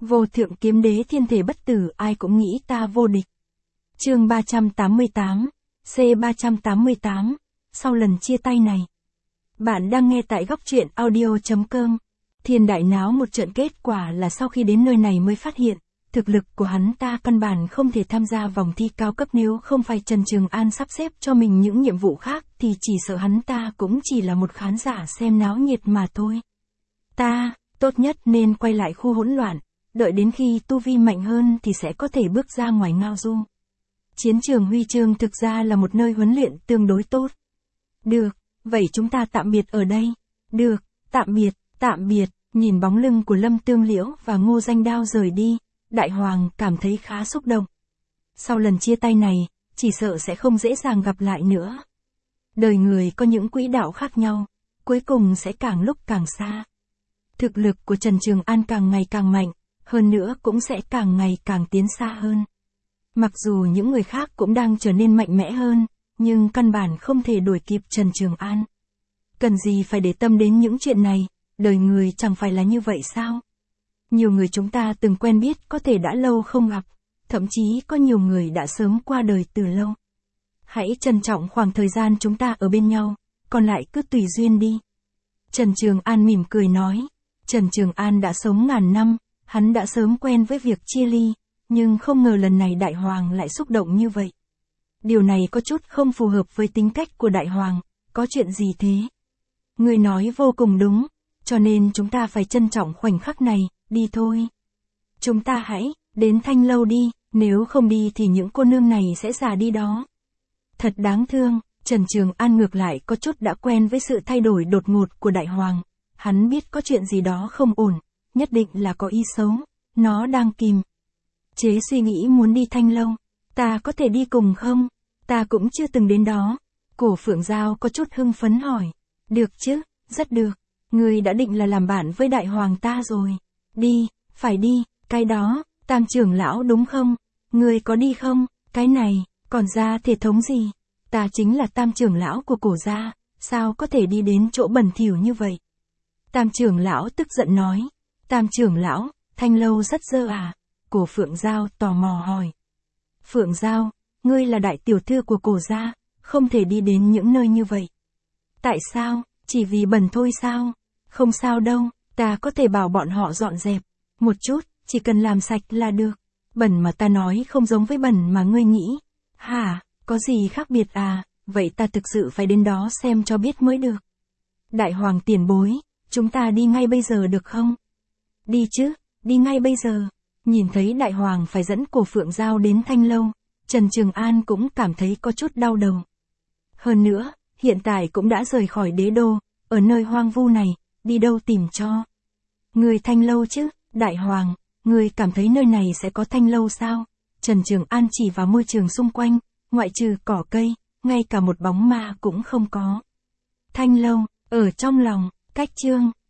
Vô thượng kiếm đế thiên thể bất tử, ai cũng nghĩ ta vô địch. Chương 388, C388, sau lần chia tay này. Bạn đang nghe tại góc truyện audio.com. Thiên đại náo một trận, kết quả là sau khi đến nơi này mới phát hiện, thực lực của hắn ta căn bản không thể tham gia vòng thi cao cấp, nếu không phải Trần Trường An sắp xếp cho mình những nhiệm vụ khác thì chỉ sợ hắn ta cũng chỉ là một khán giả xem náo nhiệt mà thôi. Ta, tốt nhất nên quay lại khu hỗn loạn, đợi đến khi tu vi mạnh hơn thì sẽ có thể bước ra ngoài ngao du. Chiến trường huy chương thực ra là một nơi huấn luyện tương đối tốt. Được, vậy chúng ta tạm biệt ở đây. Được, tạm biệt, nhìn bóng lưng của Lâm Tương Liễu và Ngô Danh Đao rời đi, Đại Hoàng cảm thấy khá xúc động. Sau lần chia tay này, chỉ sợ sẽ không dễ dàng gặp lại nữa. Đời người có những quỹ đạo khác nhau, cuối cùng sẽ càng lúc càng xa. Thực lực của Trần Trường An càng ngày càng mạnh, hơn nữa cũng sẽ càng ngày càng tiến xa hơn. Mặc dù những người khác cũng đang trở nên mạnh mẽ hơn, nhưng căn bản không thể đuổi kịp Trần Trường An. Cần gì phải để tâm đến những chuyện này, đời người chẳng phải là như vậy sao? Nhiều người chúng ta từng quen biết có thể đã lâu không gặp, thậm chí có nhiều người đã sớm qua đời từ lâu. Hãy trân trọng khoảng thời gian chúng ta ở bên nhau, còn lại cứ tùy duyên đi. Trần Trường An mỉm cười nói. Trần Trường An đã sống ngàn năm, hắn đã sớm quen với việc chia ly, nhưng không ngờ lần này Đại Hoàng lại xúc động như vậy. Điều này có chút không phù hợp với tính cách của Đại Hoàng, có chuyện gì thế? Người nói vô cùng đúng, cho nên chúng ta phải trân trọng khoảnh khắc này, đi thôi. Chúng ta hãy, đến Thanh Lâu đi, nếu không đi thì những cô nương này sẽ già đi đó. Thật đáng thương, Trần Trường An ngược lại có chút đã quen với sự thay đổi đột ngột của Đại Hoàng. Hắn biết có chuyện gì đó không ổn, nhất định là có ý xấu, nó đang kìm chế suy nghĩ muốn đi Thanh Lâu. Ta có thể đi cùng không? Ta cũng chưa từng đến đó. Cổ Phượng Giao có chút hưng phấn hỏi. Được chứ, rất được. Ngươi đã định là làm bạn với Đại Hoàng ta rồi. Đi, phải đi, cái đó, Tam trưởng lão đúng không? Ngươi có đi không? Cái này, còn ra thể thống gì? Ta chính là Tam trưởng lão của Cổ gia, sao có thể đi đến chỗ bẩn thỉu như vậy? Tam trưởng lão tức giận nói. Tam trưởng lão, Thanh Lâu rất dơ à? Cổ Phượng Giao tò mò hỏi. Phượng Giao, ngươi là đại tiểu thư của Cổ gia, không thể đi đến những nơi như vậy. Tại sao? Chỉ vì bẩn thôi sao? Không sao đâu, ta có thể bảo bọn họ dọn dẹp. Một chút, chỉ cần làm sạch là được. Bẩn mà ta nói không giống với bẩn mà ngươi nghĩ. Hả, có gì khác biệt à? Vậy ta thực sự phải đến đó xem cho biết mới được. Đại Hoàng tiền bối, chúng ta đi ngay bây giờ được không? Đi chứ, đi ngay bây giờ. Nhìn thấy Đại Hoàng phải dẫn Cổ Phượng Giao đến Thanh Lâu, Trần Trường An cũng cảm thấy có chút đau đầu. Hơn nữa, hiện tại cũng đã rời khỏi đế đô, ở nơi hoang vu này, đi đâu tìm cho. Người Thanh Lâu chứ, Đại Hoàng, người cảm thấy nơi này sẽ có Thanh Lâu sao? Trần Trường An chỉ vào môi trường xung quanh, ngoại trừ cỏ cây, ngay cả một bóng ma cũng không có. Thanh Lâu, ở trong lòng, cách chương